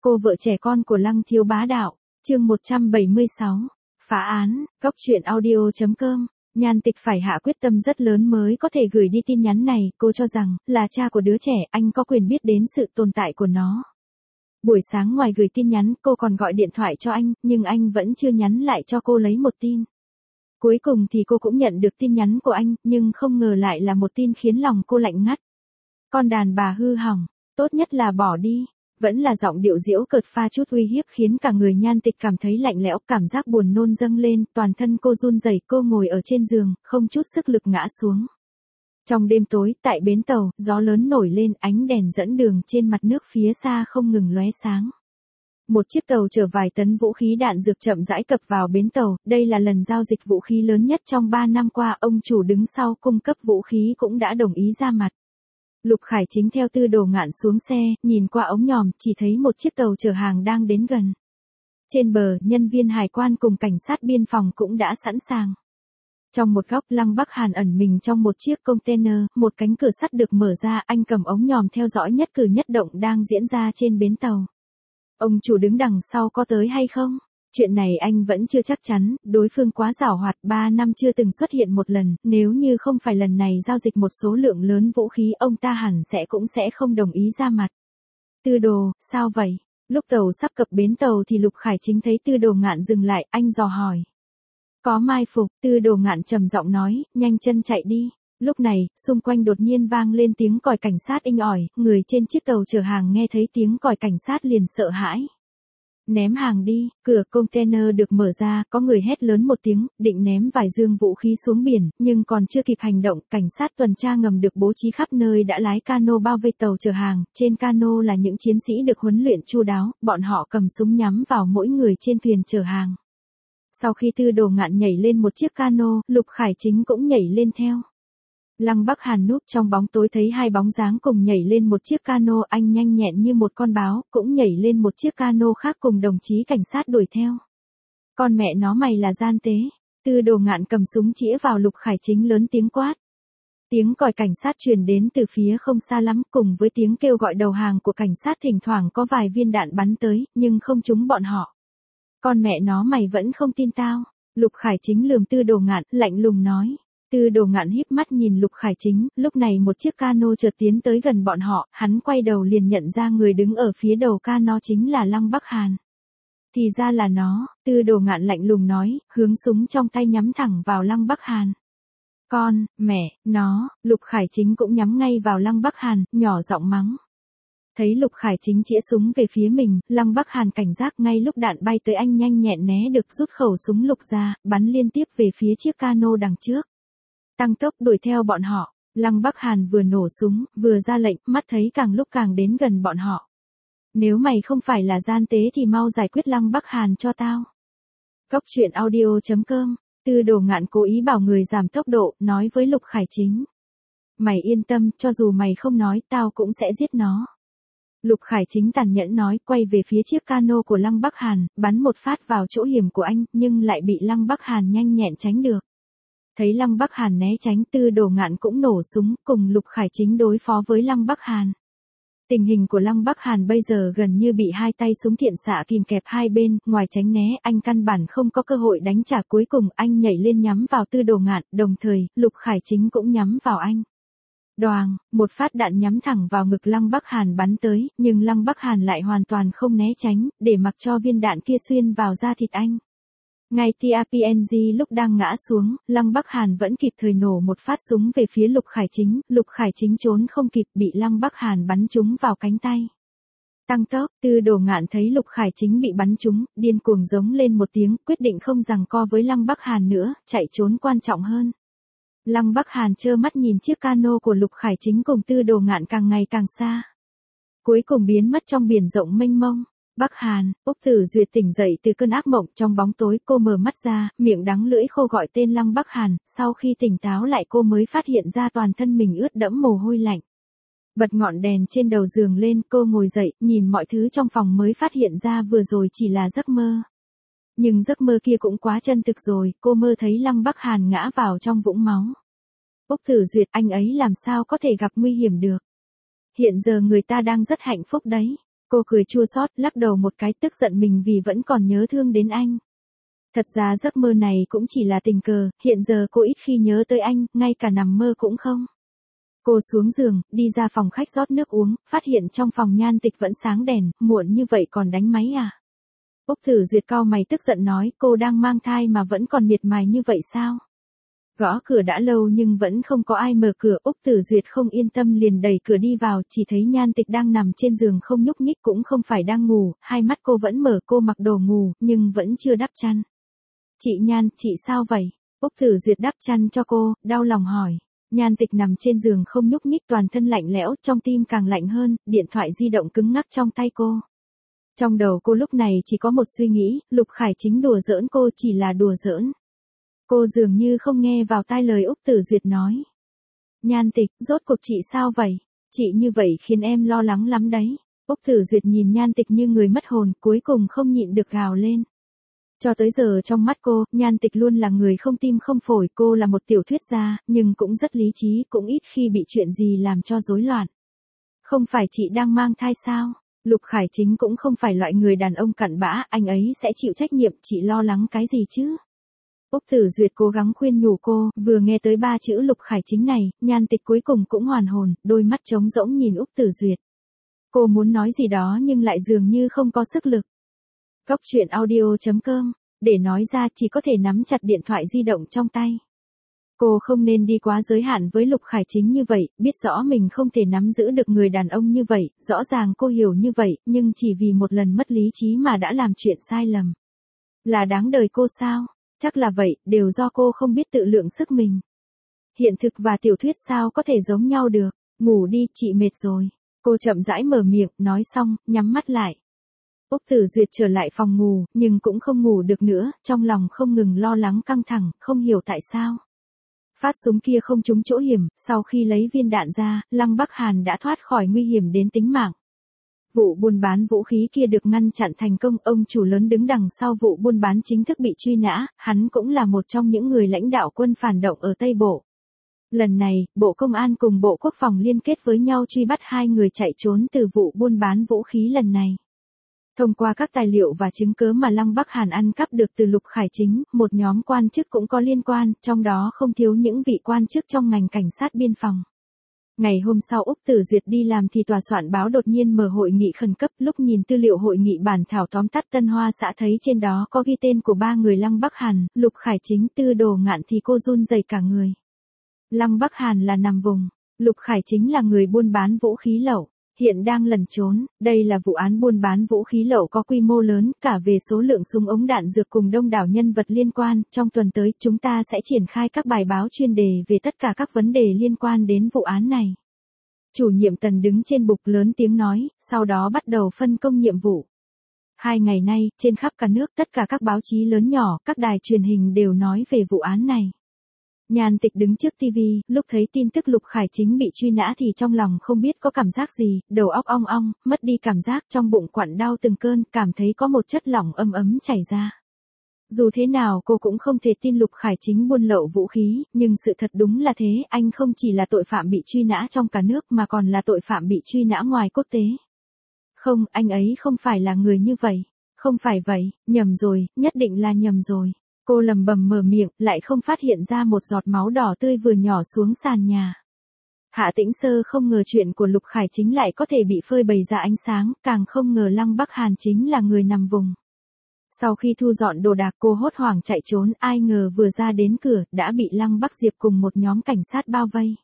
Cô vợ trẻ con của Lăng Thiếu Bá Đạo, chương 176, phá án, góc truyện audio.com. Nhan Tịch phải hạ quyết tâm rất lớn mới có thể gửi đi tin nhắn này, cô cho rằng, là cha của đứa trẻ, anh có quyền biết đến sự tồn tại của nó. Buổi sáng ngoài gửi tin nhắn, cô còn gọi điện thoại cho anh, nhưng anh vẫn chưa nhắn lại cho cô lấy một tin. Cuối cùng thì cô cũng nhận được tin nhắn của anh, nhưng không ngờ lại là một tin khiến lòng cô lạnh ngắt. Con đàn bà hư hỏng, tốt nhất là bỏ đi. Vẫn là giọng điệu giễu cợt pha chút uy hiếp khiến cả người Nhan Tịch cảm thấy lạnh lẽo, cảm giác buồn nôn dâng lên, toàn thân cô run rẩy, cô ngồi ở trên giường, không chút sức lực ngã xuống. Trong đêm tối, tại bến tàu, gió lớn nổi lên, ánh đèn dẫn đường trên mặt nước phía xa không ngừng lóe sáng. Một chiếc tàu chở vài tấn vũ khí đạn dược chậm rãi cập vào bến tàu, đây là lần giao dịch vũ khí lớn nhất trong 3 năm qua, ông chủ đứng sau cung cấp vũ khí cũng đã đồng ý ra mặt. Lục Khải Chính theo Tư Đồ Ngạn xuống xe, nhìn qua ống nhòm, chỉ thấy một chiếc tàu chở hàng đang đến gần. Trên bờ, nhân viên hải quan cùng cảnh sát biên phòng cũng đã sẵn sàng. Trong một góc, Lăng Bắc Hàn ẩn mình trong một chiếc container, một cánh cửa sắt được mở ra, anh cầm ống nhòm theo dõi nhất cử nhất động đang diễn ra trên bến tàu. Ông chủ đứng đằng sau có tới hay không? Chuyện này anh vẫn chưa chắc chắn, đối phương quá giảo hoạt, 3 năm chưa từng xuất hiện một lần, nếu như không phải lần này giao dịch một số lượng lớn vũ khí, ông ta hẳn cũng sẽ không đồng ý ra mặt. Tư Đồ, sao vậy? Lúc tàu sắp cập bến tàu thì Lục Khải Chính thấy Tư Đồ Ngạn dừng lại, anh dò hỏi. Có mai phục, Tư Đồ Ngạn trầm giọng nói, nhanh chân chạy đi. Lúc này, xung quanh đột nhiên vang lên tiếng còi cảnh sát inh ỏi, người trên chiếc tàu chở hàng nghe thấy tiếng còi cảnh sát liền sợ hãi. Ném hàng đi, cửa container được mở ra, có người hét lớn một tiếng, định ném vài dương vũ khí xuống biển, nhưng còn chưa kịp hành động, cảnh sát tuần tra ngầm được bố trí khắp nơi đã lái cano bao vây tàu chở hàng, trên cano là những chiến sĩ được huấn luyện chu đáo, bọn họ cầm súng nhắm vào mỗi người trên thuyền chở hàng. Sau khi Tư Đồ Ngạn nhảy lên một chiếc cano, Lục Khải Chính cũng nhảy lên theo. Lăng Bắc Hàn núp trong bóng tối thấy hai bóng dáng cùng nhảy lên một chiếc cano, anh nhanh nhẹn như một con báo, cũng nhảy lên một chiếc cano khác cùng đồng chí cảnh sát đuổi theo. Con mẹ nó mày là gian tế. Tư Đồ Ngạn cầm súng chĩa vào Lục Khải Chính lớn tiếng quát. Tiếng còi cảnh sát truyền đến từ phía không xa lắm, cùng với tiếng kêu gọi đầu hàng của cảnh sát, thỉnh thoảng có vài viên đạn bắn tới, nhưng không trúng bọn họ. Con mẹ nó mày vẫn không tin tao. Lục Khải Chính lườm Tư Đồ Ngạn, lạnh lùng nói. Tư Đồ Ngạn híp mắt nhìn Lục Khải Chính, lúc này một chiếc cano chợt tiến tới gần bọn họ, hắn quay đầu liền nhận ra người đứng ở phía đầu cano chính là Lăng Bắc Hàn. Thì ra là nó, Tư Đồ Ngạn lạnh lùng nói, hướng súng trong tay nhắm thẳng vào Lăng Bắc Hàn. Con, mẹ, nó, Lục Khải Chính cũng nhắm ngay vào Lăng Bắc Hàn, nhỏ giọng mắng. Thấy Lục Khải Chính chĩa súng về phía mình, Lăng Bắc Hàn cảnh giác, ngay lúc đạn bay tới anh nhanh nhẹn né được, rút khẩu súng lục ra, bắn liên tiếp về phía chiếc cano đằng trước. Tăng tốc đuổi theo bọn họ, Lăng Bắc Hàn vừa nổ súng, vừa ra lệnh, mắt thấy càng lúc càng đến gần bọn họ. Nếu mày không phải là gian tế thì mau giải quyết Lăng Bắc Hàn cho tao. Góc truyện audio.com, Tư Đồ Ngạn cố ý bảo người giảm tốc độ, nói với Lục Khải Chính. Mày yên tâm, cho dù mày không nói, tao cũng sẽ giết nó. Lục Khải Chính tàn nhẫn nói, quay về phía chiếc cano của Lăng Bắc Hàn, bắn một phát vào chỗ hiểm của anh, nhưng lại bị Lăng Bắc Hàn nhanh nhẹn tránh được. Thấy Lăng Bắc Hàn né tránh, Tư Đồ Ngạn cũng nổ súng, cùng Lục Khải Chính đối phó với Lăng Bắc Hàn. Tình hình của Lăng Bắc Hàn bây giờ gần như bị hai tay súng thiện xạ kìm kẹp hai bên, ngoài tránh né, anh căn bản không có cơ hội đánh trả, cuối cùng anh nhảy lên nhắm vào Tư Đồ Ngạn, đồng thời, Lục Khải Chính cũng nhắm vào anh. Đoàng, một phát đạn nhắm thẳng vào ngực Lăng Bắc Hàn bắn tới, nhưng Lăng Bắc Hàn lại hoàn toàn không né tránh, để mặc cho viên đạn kia xuyên vào da thịt anh. Ngay TAPNG lúc đang ngã xuống, Lăng Bắc Hàn vẫn kịp thời nổ một phát súng về phía Lục Khải Chính trốn không kịp, bị Lăng Bắc Hàn bắn trúng vào cánh tay. Tăng tốc, Tư Đồ Ngạn thấy Lục Khải Chính bị bắn trúng, điên cuồng giống lên một tiếng, quyết định không giằng co với Lăng Bắc Hàn nữa, chạy trốn quan trọng hơn. Lăng Bắc Hàn trơ mắt nhìn chiếc cano của Lục Khải Chính cùng Tư Đồ Ngạn càng ngày càng xa. Cuối cùng biến mất trong biển rộng mênh mông. Bắc Hàn, Úc Tử Duyệt tỉnh dậy từ cơn ác mộng, trong bóng tối cô mở mắt ra, miệng đắng lưỡi khô gọi tên Lăng Bắc Hàn, sau khi tỉnh táo lại cô mới phát hiện ra toàn thân mình ướt đẫm mồ hôi lạnh. Bật ngọn đèn trên đầu giường lên, cô ngồi dậy, nhìn mọi thứ trong phòng mới phát hiện ra vừa rồi chỉ là giấc mơ. Nhưng giấc mơ kia cũng quá chân thực rồi, cô mơ thấy Lăng Bắc Hàn ngã vào trong vũng máu. Úc Tử Duyệt, anh ấy làm sao có thể gặp nguy hiểm được. Hiện giờ người ta đang rất hạnh phúc đấy. Cô cười chua xót, lắc đầu một cái, tức giận mình vì vẫn còn nhớ thương đến anh. Thật ra giấc mơ này cũng chỉ là tình cờ, hiện giờ cô ít khi nhớ tới anh, ngay cả nằm mơ cũng không. Cô xuống giường, đi ra phòng khách rót nước uống, phát hiện trong phòng Nhan Tịch vẫn sáng đèn, muộn như vậy còn đánh máy à? Úc Tử Duyệt cau mày tức giận nói, cô đang mang thai mà vẫn còn miệt mài như vậy sao? Gõ cửa đã lâu nhưng vẫn không có ai mở cửa, Úc Tử Duyệt không yên tâm liền đẩy cửa đi vào, chỉ thấy Nhan Tịch đang nằm trên giường không nhúc nhích cũng không phải đang ngủ, hai mắt cô vẫn mở, cô mặc đồ ngủ, nhưng vẫn chưa đắp chăn. Chị Nhan, chị sao vậy? Úc Tử Duyệt đắp chăn cho cô, đau lòng hỏi. Nhan Tịch nằm trên giường không nhúc nhích, toàn thân lạnh lẽo, trong tim càng lạnh hơn, điện thoại di động cứng ngắc trong tay cô. Trong đầu cô lúc này chỉ có một suy nghĩ, Lục Khải Chính đùa giỡn cô, chỉ là đùa giỡn. Cô dường như không nghe vào tai lời Úc Tử Duyệt nói. Nhan Tịch, rốt cuộc chị sao vậy? Chị như vậy khiến em lo lắng lắm đấy. Úc Tử Duyệt nhìn Nhan Tịch như người mất hồn, cuối cùng không nhịn được gào lên. Cho tới giờ trong mắt cô, Nhan Tịch luôn là người không tim không phổi, cô là một tiểu thuyết gia, nhưng cũng rất lý trí, cũng ít khi bị chuyện gì làm cho rối loạn. Không phải chị đang mang thai sao? Lục Khải Chính cũng không phải loại người đàn ông cặn bã, anh ấy sẽ chịu trách nhiệm, chị lo lắng cái gì chứ? Úc Tử Duyệt cố gắng khuyên nhủ cô, vừa nghe tới 3 chữ Lục Khải Chính này, Nhan Tịch cuối cùng cũng hoàn hồn, đôi mắt trống rỗng nhìn Úc Tử Duyệt. Cô muốn nói gì đó nhưng lại dường như không có sức lực. Góc truyện audio.com, để nói ra chỉ có thể nắm chặt điện thoại di động trong tay. Cô không nên đi quá giới hạn với Lục Khải Chính như vậy, biết rõ mình không thể nắm giữ được người đàn ông như vậy, rõ ràng cô hiểu như vậy, nhưng chỉ vì một lần mất lý trí mà đã làm chuyện sai lầm. Là đáng đời cô sao? Chắc là vậy, đều do cô không biết tự lượng sức mình. Hiện thực và tiểu thuyết sao có thể giống nhau được, ngủ đi, chị mệt rồi. Cô chậm rãi mở miệng, nói xong, nhắm mắt lại. Úc Tử Duyệt trở lại phòng ngủ, nhưng cũng không ngủ được nữa, trong lòng không ngừng lo lắng căng thẳng, không hiểu tại sao. Phát súng kia không trúng chỗ hiểm, sau khi lấy viên đạn ra, Lăng Bắc Hàn đã thoát khỏi nguy hiểm đến tính mạng. Vụ buôn bán vũ khí kia được ngăn chặn thành công, ông chủ lớn đứng đằng sau vụ buôn bán chính thức bị truy nã, hắn cũng là một trong những người lãnh đạo quân phản động ở Tây Bộ. Lần này, Bộ Công an cùng Bộ Quốc phòng liên kết với nhau truy bắt 2 người chạy trốn từ vụ buôn bán vũ khí lần này. Thông qua các tài liệu và chứng cứ mà Lăng Bắc Hàn ăn cắp được từ Lục Khải Chính, một nhóm quan chức cũng có liên quan, trong đó không thiếu những vị quan chức trong ngành cảnh sát biên phòng. Ngày hôm sau Úc Tử Duyệt đi làm thì tòa soạn báo đột nhiên mở hội nghị khẩn cấp, lúc nhìn tư liệu hội nghị bản thảo tóm tắt Tân Hoa Xã thấy trên đó có ghi tên của 3 người Lăng Bắc Hàn, Lục Khải Chính, Tư Đồ Ngạn thì cô run rẩy cả người. Lăng Bắc Hàn là nằm vùng, Lục Khải Chính là người buôn bán vũ khí lậu, hiện đang lẩn trốn, đây là vụ án buôn bán vũ khí lậu có quy mô lớn, cả về số lượng súng ống đạn dược cùng đông đảo nhân vật liên quan, trong tuần tới chúng ta sẽ triển khai các bài báo chuyên đề về tất cả các vấn đề liên quan đến vụ án này. Chủ nhiệm Tần đứng trên bục lớn tiếng nói, sau đó bắt đầu phân công nhiệm vụ. 2 ngày nay, trên khắp cả nước tất cả các báo chí lớn nhỏ, các đài truyền hình đều nói về vụ án này. Nhan Tịch đứng trước TV, lúc thấy tin tức Lục Khải Chính bị truy nã thì trong lòng không biết có cảm giác gì, đầu óc ong ong, mất đi cảm giác, trong bụng quặn đau từng cơn, cảm thấy có một chất lỏng ấm ấm chảy ra. Dù thế nào cô cũng không thể tin Lục Khải Chính buôn lậu vũ khí, nhưng sự thật đúng là thế, anh không chỉ là tội phạm bị truy nã trong cả nước mà còn là tội phạm bị truy nã ngoài quốc tế. Không, anh ấy không phải là người như vậy. Không phải vậy, nhầm rồi, nhất định là nhầm rồi. Cô lầm bầm mở miệng, lại không phát hiện ra một giọt máu đỏ tươi vừa nhỏ xuống sàn nhà. Hạ Tĩnh Sơ không ngờ chuyện của Lục Khải Chính lại có thể bị phơi bày ra ánh sáng, càng không ngờ Lăng Bắc Hàn chính là người nằm vùng. Sau khi thu dọn đồ đạc cô hốt hoảng chạy trốn, ai ngờ vừa ra đến cửa, đã bị Lăng Bắc Diệp cùng một nhóm cảnh sát bao vây.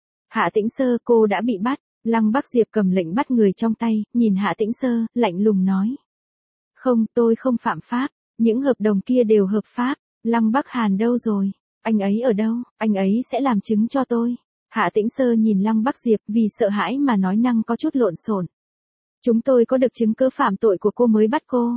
Hạ Tĩnh Sơ, cô đã bị bắt. Lăng Bắc Diệp cầm lệnh bắt người trong tay, nhìn Hạ Tĩnh Sơ, lạnh lùng nói. Không, tôi không phạm pháp. Những hợp đồng kia đều hợp pháp. Lăng Bắc Hàn đâu rồi? Anh ấy ở đâu? Anh ấy sẽ làm chứng cho tôi. Hạ Tĩnh Sơ nhìn Lăng Bắc Diệp vì sợ hãi mà nói năng có chút lộn xộn. Chúng tôi có được chứng cứ phạm tội của cô mới bắt cô.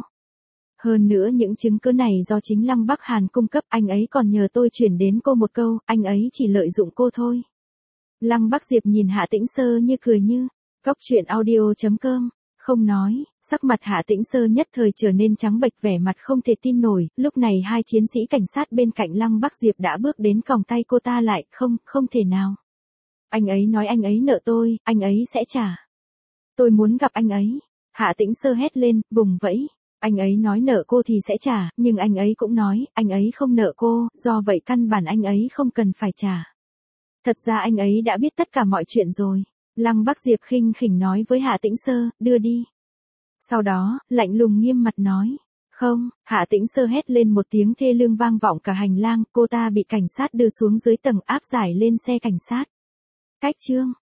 Hơn nữa những chứng cứ này do chính Lăng Bắc Hàn cung cấp, anh ấy còn nhờ tôi chuyển đến cô một câu, anh ấy chỉ lợi dụng cô thôi. Lăng Bắc Diệp nhìn Hạ Tĩnh Sơ như cười như. Góc truyện audio.com. Không nói, sắc mặt Hạ Tĩnh Sơ nhất thời trở nên trắng bệch, vẻ mặt không thể tin nổi, lúc này 2 chiến sĩ cảnh sát bên cạnh Lăng Bắc Diệp đã bước đến còng tay cô ta lại, không thể nào. Anh ấy nói anh ấy nợ tôi, anh ấy sẽ trả. Tôi muốn gặp anh ấy. Hạ Tĩnh Sơ hét lên, vùng vẫy. Anh ấy nói nợ cô thì sẽ trả, nhưng anh ấy cũng nói, anh ấy không nợ cô, do vậy căn bản anh ấy không cần phải trả. Thật ra anh ấy đã biết tất cả mọi chuyện rồi. Lăng Bắc Diệp khinh khỉnh nói với Hạ Tĩnh Sơ, đưa đi. Sau đó, lạnh lùng nghiêm mặt nói. Không, Hạ Tĩnh Sơ hét lên một tiếng thê lương vang vọng cả hành lang, cô ta bị cảnh sát đưa xuống dưới tầng áp giải lên xe cảnh sát. Cách chương